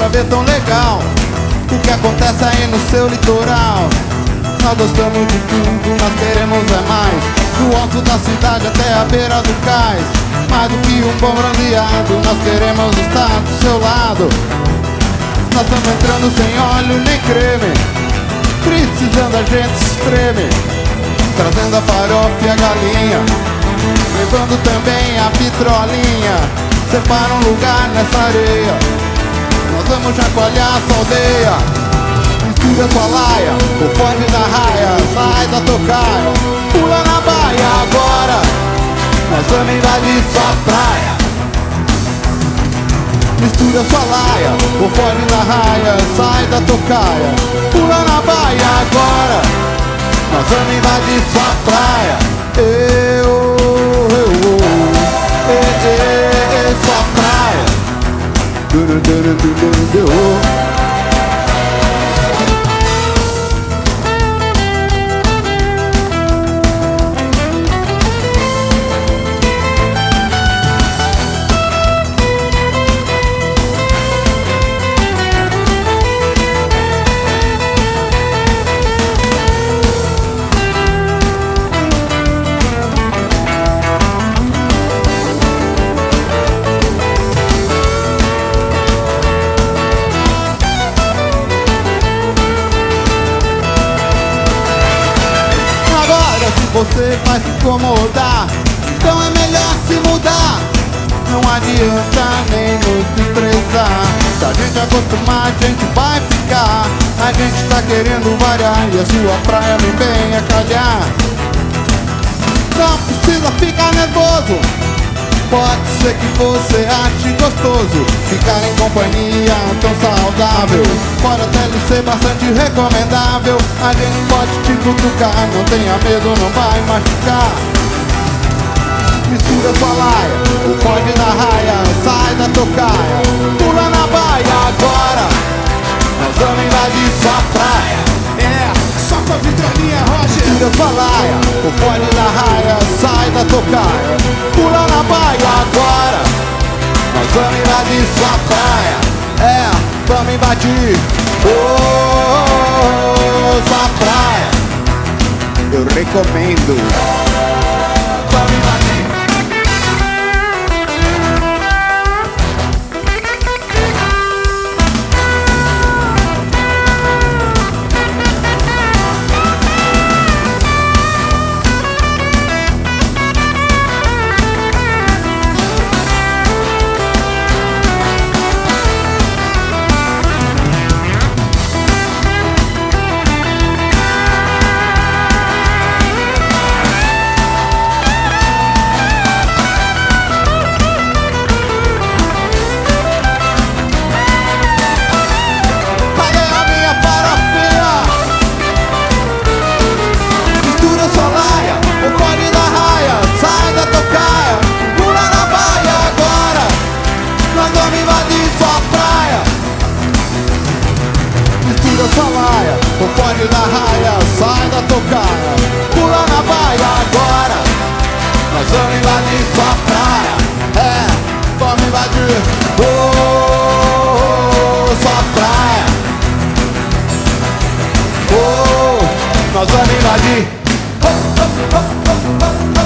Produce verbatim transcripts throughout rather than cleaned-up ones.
pra ver tão legal o que acontece aí no seu litoral. Nós gostamos de tudo, nós queremos é mais. Do alto da cidade até a beira do cais. Mais do que um bom bronzeado, nós queremos estar do seu lado. Nós estamos entrando sem óleo nem creme, precisando a gente se espreme, trazendo a farofa e a galinha, levando também a vitrolinha. Separa um lugar nessa areia, nós vamos chacoalhar essa aldeia. Mistura sua laia, o fone da raia, sai da tocaia, pula na baia agora, nós vamos invadir sua praia. Mistura sua laia, o fone da raia, sai da tocaia, pula na baia agora, nós vamos invadir sua praia. Eu, eu, eu, eu, eu, sua praia. Du, du, du, du, du, du. Você vai se incomodar, então é melhor se mudar. Não adianta nem nos desprezar. Se a gente acostumar, a gente vai ficar. A gente tá querendo variar e a sua praia vem bem a calhar. Não precisa ficar nervoso, pode ser que você ache gostoso ficar em companhia tão saudável. Pode até lhe ser bastante recomendável. A gente pode te cutucar, não tenha medo, não vai machucar. Mistura sua laia, o fone na raia, sai da tocaia, pula na baia agora, nós vamos invadir sua praia. É, só com a vitrolinha, Roger. Mistura sua laia, o fone na raia, sai da tocaia, pula na baia agora, nós vamos invadir sua praia. É, vamos invadir, oh, oh, oh, sua praia. Eu recomendo. Vamos invadir. Sua laia, o fone da raia, sai da tocaia, pula na baia agora, nós vamos invadir sua praia. É, vamos invadir, oh, oh, sua praia. Oh, nós vamos invadir. Oh, oh, oh, oh, oh, oh.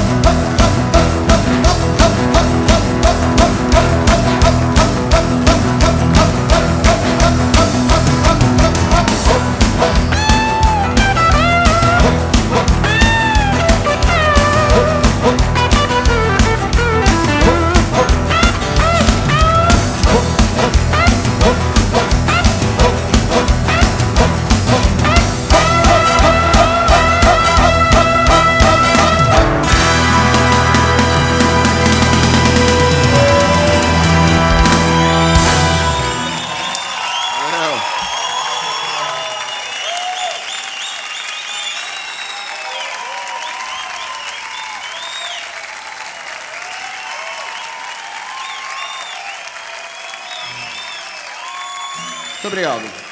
Muito obrigado.